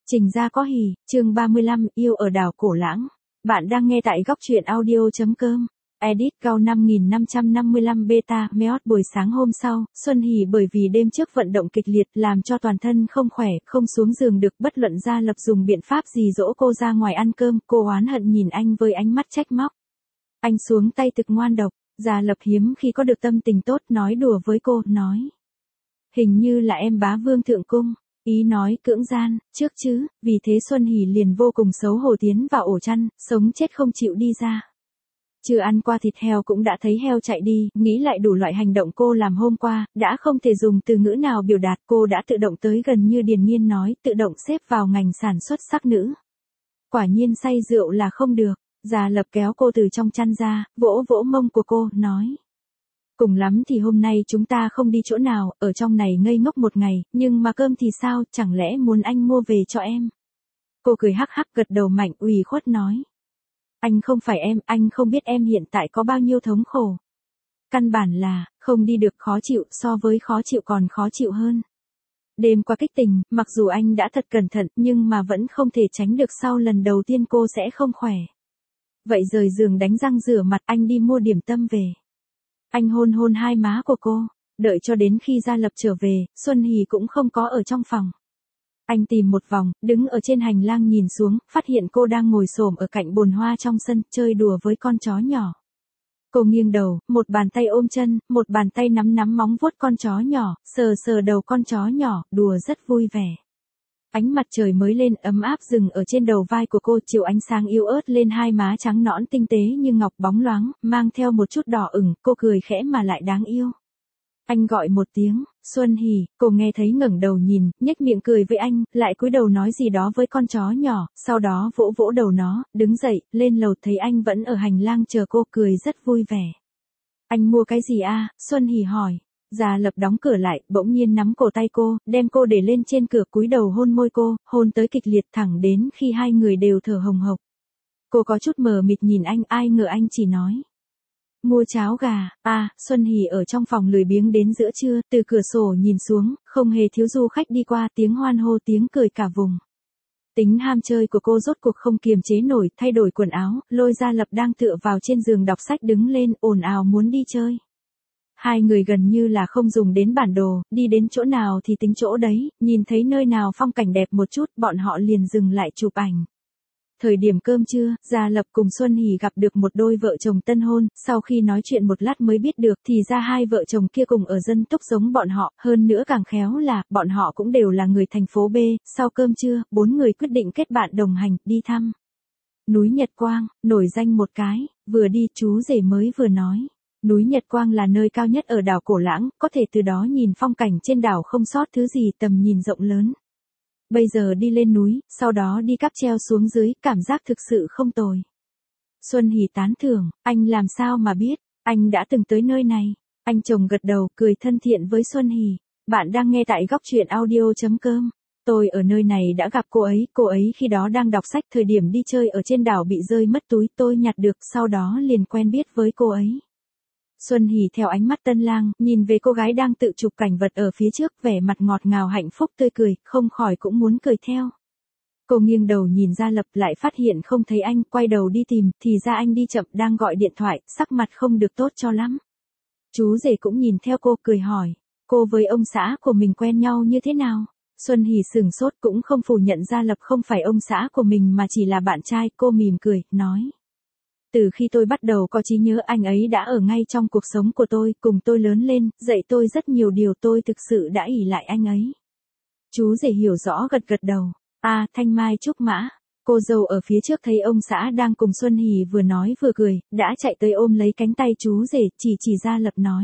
Trình Gia có hỉ, chương 35, yêu ở đảo Cổ Lãng. Bạn đang nghe tại góc truyện audio.com. Edit Cao 5555 beta meot. Buổi sáng hôm sau, Xuân hỉ bởi vì đêm trước vận động kịch liệt làm cho toàn thân không khỏe, không xuống giường được. Bất luận Gia Lập dùng biện pháp gì dỗ cô ra ngoài ăn cơm, cô oán hận nhìn anh với ánh mắt trách móc. Anh xuống tay thực ngoan độc. Gia Lập hiếm khi có được tâm tình tốt, nói đùa với cô, nói: hình như là em bá vương thượng cung. Ý nói cưỡng gian, trước chứ, vì thế Xuân hỉ liền vô cùng xấu hổ tiến vào ổ chăn, sống chết không chịu đi ra. Chưa ăn qua thịt heo cũng đã thấy heo chạy đi, nghĩ lại đủ loại hành động cô làm hôm qua, đã không thể dùng từ ngữ nào biểu đạt. Cô đã tự động tới gần như điềm nhiên nói, tự động xếp vào ngành sản xuất sắc nữ. Quả nhiên say rượu là không được. Gia Lập kéo cô từ trong chăn ra, vỗ vỗ mông của cô, nói: cùng lắm thì hôm nay chúng ta không đi chỗ nào, ở trong này ngây ngốc một ngày, nhưng mà cơm thì sao, chẳng lẽ muốn anh mua về cho em? Cô cười hắc hắc gật đầu mạnh, ủy khuất nói: anh không phải em, anh không biết em hiện tại có bao nhiêu thống khổ. Căn bản là, không đi được khó chịu, so với khó chịu còn khó chịu hơn. Đêm qua kích tình, mặc dù anh đã thật cẩn thận, nhưng mà vẫn không thể tránh được sau lần đầu tiên cô sẽ không khỏe. Vậy rời giường đánh răng rửa mặt, anh đi mua điểm tâm về. Anh hôn hôn hai má của cô, đợi cho đến khi Gia Lập trở về, Xuân hỉ cũng không có ở trong phòng. Anh tìm một vòng, đứng ở trên hành lang nhìn xuống, phát hiện cô đang ngồi xổm ở cạnh bồn hoa trong sân, chơi đùa với con chó nhỏ. Cô nghiêng đầu, một bàn tay ôm chân, một bàn tay nắm nắm móng vuốt con chó nhỏ, sờ sờ đầu con chó nhỏ, đùa rất vui vẻ. Ánh mặt trời mới lên ấm áp dừng ở trên đầu vai của cô, chiếu ánh sáng yếu ớt lên hai má trắng nõn tinh tế như ngọc bóng loáng, mang theo một chút đỏ ửng. Cô cười khẽ mà lại đáng yêu. Anh gọi một tiếng, Xuân hỉ, cô nghe thấy ngẩng đầu nhìn, nhếch miệng cười với anh, lại cúi đầu nói gì đó với con chó nhỏ, sau đó vỗ vỗ đầu nó, đứng dậy, lên lầu thấy anh vẫn ở hành lang chờ cô, cười rất vui vẻ. Anh mua cái gì a? Xuân hỉ hỏi. Gia Lập đóng cửa lại, bỗng nhiên nắm cổ tay cô, đem cô để lên trên cửa, cúi đầu hôn môi cô, hôn tới kịch liệt thẳng đến khi hai người đều thở hồng hộc. Cô có chút mờ mịt nhìn anh, ai ngờ anh chỉ nói: mua cháo gà. Xuân hỉ ở trong phòng lười biếng đến giữa trưa, từ cửa sổ nhìn xuống, không hề thiếu du khách đi qua, tiếng hoan hô tiếng cười cả vùng. Tính ham chơi của cô rốt cuộc không kiềm chế nổi, thay đổi quần áo, lôi Gia Lập đang tựa vào trên giường đọc sách đứng lên, ồn ào muốn đi chơi. Hai người gần như là không dùng đến bản đồ, đi đến chỗ nào thì tính chỗ đấy, nhìn thấy nơi nào phong cảnh đẹp một chút, bọn họ liền dừng lại chụp ảnh. Thời điểm cơm trưa, Gia Lập cùng Xuân hỉ gặp được một đôi vợ chồng tân hôn, sau khi nói chuyện một lát mới biết được thì ra hai vợ chồng kia cùng ở dân túc giống bọn họ, hơn nữa càng khéo là, bọn họ cũng đều là người thành phố B. Sau cơm trưa, bốn người quyết định kết bạn đồng hành, đi thăm núi Nhật Quang, nổi danh một cái. Vừa đi, chú rể mới vừa nói: núi Nhật Quang là nơi cao nhất ở đảo Cổ Lãng, có thể từ đó nhìn phong cảnh trên đảo không sót thứ gì, tầm nhìn rộng lớn. Bây giờ đi lên núi, sau đó đi cáp treo xuống dưới, cảm giác thực sự không tồi. Xuân hỉ tán thưởng, anh làm sao mà biết, anh đã từng tới nơi này. Anh chồng gật đầu, cười thân thiện với Xuân hỉ. Bạn đang nghe tại góc truyện audio.com. Tôi ở nơi này đã gặp cô ấy khi đó đang đọc sách, thời điểm đi chơi ở trên đảo bị rơi mất túi, tôi nhặt được, sau đó liền quen biết với cô ấy. Xuân hỉ theo ánh mắt tân lang, nhìn về cô gái đang tự chụp cảnh vật ở phía trước, vẻ mặt ngọt ngào hạnh phúc tươi cười, không khỏi cũng muốn cười theo. Cô nghiêng đầu nhìn Gia Lập, lại phát hiện không thấy anh, quay đầu đi tìm, thì ra anh đi chậm đang gọi điện thoại, sắc mặt không được tốt cho lắm. Chú rể cũng nhìn theo cô, cười hỏi: cô với ông xã của mình quen nhau như thế nào? Xuân hỉ sửng sốt, cũng không phủ nhận Gia Lập không phải ông xã của mình mà chỉ là bạn trai. Cô mỉm cười, nói: từ khi tôi bắt đầu có trí nhớ, anh ấy đã ở ngay trong cuộc sống của tôi, cùng tôi lớn lên, dạy tôi rất nhiều điều, tôi thực sự đã ỷ lại anh ấy. Chú rể hiểu rõ gật gật đầu. Thanh mai trúc mã. Cô dâu ở phía trước thấy ông xã đang cùng Xuân hỉ vừa nói vừa cười, đã chạy tới ôm lấy cánh tay chú rể, chỉ Gia Lập nói: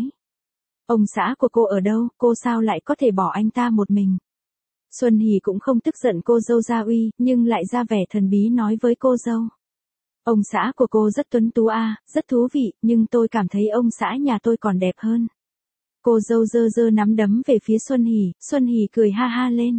ông xã của cô ở đâu, cô sao lại có thể bỏ anh ta một mình? Xuân hỉ cũng không tức giận cô dâu Gia Uy, nhưng lại ra vẻ thần bí nói với cô dâu: ông xã của cô rất tuấn tú rất thú vị, nhưng tôi cảm thấy ông xã nhà tôi còn đẹp hơn. Cô dâu giơ nắm đấm về phía Xuân hỉ cười ha ha lên.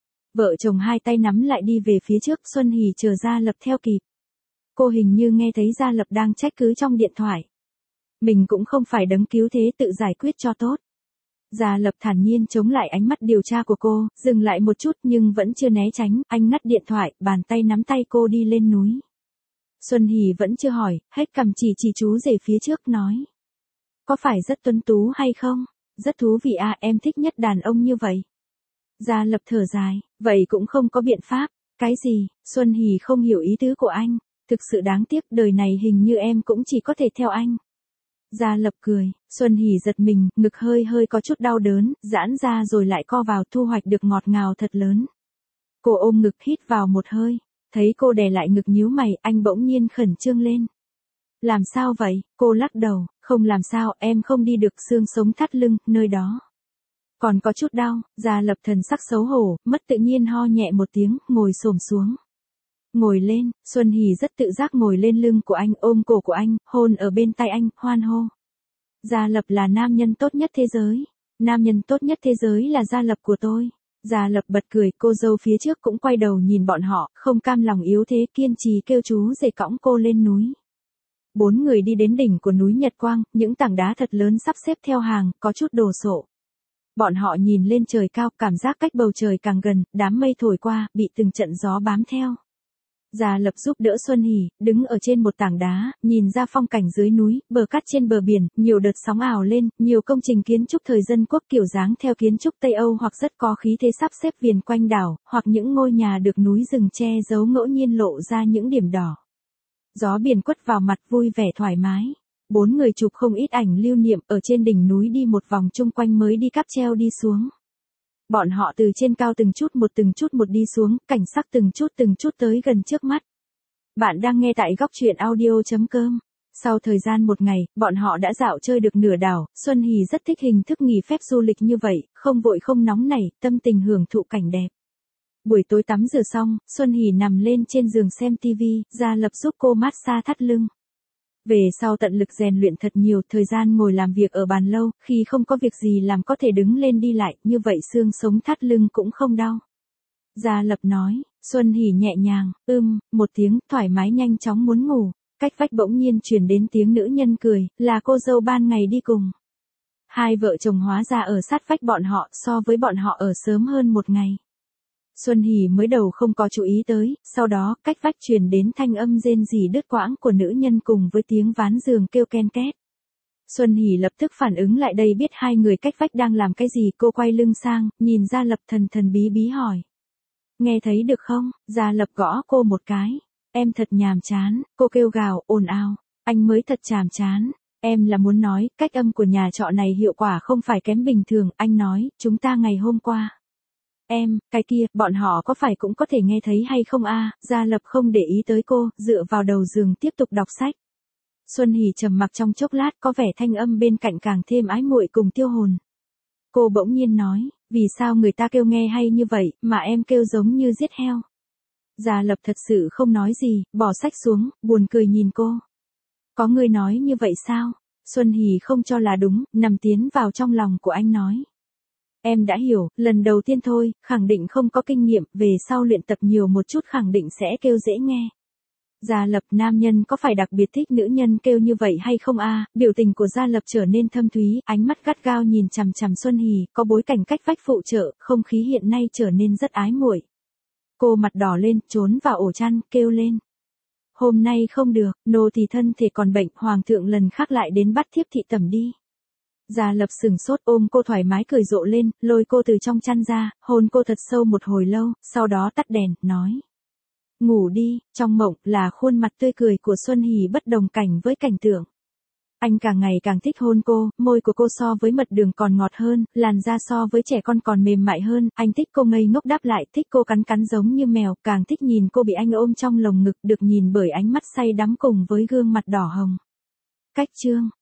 Vợ chồng hai tay nắm lại đi về phía trước, Xuân hỉ chờ Gia Lập theo kịp. Cô hình như nghe thấy Gia Lập đang trách cứ trong điện thoại. Mình cũng không phải đấng cứu thế, tự giải quyết cho tốt. Gia Lập thản nhiên chống lại ánh mắt điều tra của cô, dừng lại một chút nhưng vẫn chưa né tránh, anh ngắt điện thoại, bàn tay nắm tay cô đi lên núi. Xuân Hỷ vẫn chưa hỏi, hết cầm chỉ chú rể phía trước nói. Có phải rất tuấn tú hay không? Rất thú vị à, em thích nhất đàn ông như vậy. Gia Lập thở dài, vậy cũng không có biện pháp. Cái gì? Xuân Hỷ không hiểu ý tứ của anh. Thực sự đáng tiếc, đời này hình như em cũng chỉ có thể theo anh. Gia Lập cười, Xuân Hỷ giật mình, ngực hơi có chút đau đớn, giãn ra rồi lại co vào, thu hoạch được ngọt ngào thật lớn. Cô ôm ngực hít vào một hơi, thấy cô đè lại ngực nhíu mày, anh bỗng nhiên khẩn trương lên. Làm sao vậy? Cô lắc đầu, không làm sao, em không đi được, xương sống thắt lưng, nơi đó. Còn có chút đau. Gia Lập thần sắc xấu hổ, mất tự nhiên ho nhẹ một tiếng, ngồi xổm xuống. Ngồi lên, Xuân Hỷ rất tự giác ngồi lên lưng của anh, ôm cổ của anh, hôn ở bên tai anh, hoan hô. Gia Lập là nam nhân tốt nhất thế giới. Nam nhân tốt nhất thế giới là Gia Lập của tôi. Gia Lập bật cười, cô dâu phía trước cũng quay đầu nhìn bọn họ, không cam lòng yếu thế, kiên trì kêu chú rể cõng cô lên núi. 4 người đi đến đỉnh của núi Nhật Quang, những tảng đá thật lớn sắp xếp theo hàng, có chút đồ sộ. Bọn họ nhìn lên trời cao, cảm giác cách bầu trời càng gần, đám mây thổi qua, bị từng trận gió bám theo. Gia Lập giúp đỡ Xuân Hỷ, đứng ở trên một tảng đá, nhìn ra phong cảnh dưới núi, bờ cát trên bờ biển, nhiều đợt sóng ào lên, nhiều công trình kiến trúc thời dân quốc kiểu dáng theo kiến trúc Tây Âu hoặc rất có khí thế sắp xếp viền quanh đảo, hoặc những ngôi nhà được núi rừng che giấu ngẫu nhiên lộ ra những điểm đỏ. Gió biển quất vào mặt vui vẻ thoải mái. 4 người chụp không ít ảnh lưu niệm, ở trên đỉnh núi đi một vòng chung quanh mới đi cáp treo đi xuống. Bọn họ từ trên cao từng chút một đi xuống, cảnh sắc từng chút tới gần trước mắt. Bạn đang nghe tại góc truyện audio.com. Sau thời gian một ngày, bọn họ đã dạo chơi được nửa đảo, Xuân Hỷ rất thích hình thức nghỉ phép du lịch như vậy, không vội không nóng nảy, tâm tình hưởng thụ cảnh đẹp. Buổi tối tắm rửa xong, Xuân Hỷ nằm lên trên giường xem TV, Gia Lập giúp cô massage thắt lưng. Về sau tận lực rèn luyện thật nhiều, thời gian ngồi làm việc ở bàn lâu, khi không có việc gì làm có thể đứng lên đi lại, như vậy xương sống thắt lưng cũng không đau. Gia Lập nói, Xuân Hỷ nhẹ nhàng, một tiếng, thoải mái nhanh chóng muốn ngủ. Cách vách bỗng nhiên truyền đến tiếng nữ nhân cười, là cô dâu ban ngày đi cùng. Hai vợ chồng hóa ra ở sát vách bọn họ, so với bọn họ ở sớm hơn một ngày. Xuân Hỷ mới đầu không có chú ý tới, sau đó, cách vách truyền đến thanh âm rên rỉ đứt quãng của nữ nhân cùng với tiếng ván giường kêu ken két. Xuân Hỷ lập tức phản ứng lại đây, biết hai người cách vách đang làm cái gì, cô quay lưng sang, nhìn Gia Lập thần bí hỏi. Nghe thấy được không? Gia Lập gõ cô một cái. Em thật nhàm chán, cô kêu gào, ồn ào. Anh mới thật nhàm chán. Em là muốn nói, cách âm của nhà trọ này hiệu quả không phải kém bình thường, anh nói, chúng ta ngày hôm qua. Cái kia, bọn họ có phải cũng có thể nghe thấy hay không a? Gia Lập không để ý tới cô, dựa vào đầu giường tiếp tục đọc sách. Xuân Hỷ trầm mặc trong chốc lát, có vẻ thanh âm bên cạnh càng thêm ái muội cùng tiêu hồn. Cô bỗng nhiên nói, vì sao người ta kêu nghe hay như vậy, mà em kêu giống như giết heo. Gia Lập thật sự không nói gì, bỏ sách xuống, buồn cười nhìn cô. Có người nói như vậy sao? Xuân Hỷ không cho là đúng, nằm tiến vào trong lòng của anh nói. Em đã hiểu, lần đầu tiên thôi, khẳng định không có kinh nghiệm, về sau luyện tập nhiều một chút khẳng định sẽ kêu dễ nghe. Gia Lập, nam nhân có phải đặc biệt thích nữ nhân kêu như vậy hay không a? Biểu tình của Gia Lập trở nên thâm thúy, ánh mắt gắt gao nhìn chằm chằm Xuân Hỷ, có bối cảnh cách vách phụ trợ, không khí hiện nay trở nên rất ái muội. Cô mặt đỏ lên, trốn vào ổ chăn, kêu lên. Hôm nay không được, nô tỳ thân thể còn bệnh, hoàng thượng lần khác lại đến bắt thiếp thị tẩm đi. Gia Lập sừng sốt, ôm cô thoải mái cười rộ lên, lôi cô từ trong chăn ra, hôn cô thật sâu một hồi lâu, sau đó tắt đèn, nói. Ngủ đi. Trong mộng, là khuôn mặt tươi cười của Xuân Hỷ bất đồng cảnh với cảnh tượng. Anh càng ngày càng thích hôn cô, môi của cô so với mật đường còn ngọt hơn, làn da so với trẻ con còn mềm mại hơn, anh thích cô ngây ngốc đáp lại, thích cô cắn giống như mèo, càng thích nhìn cô bị anh ôm trong lồng ngực, được nhìn bởi ánh mắt say đắm cùng với gương mặt đỏ hồng. Cách chương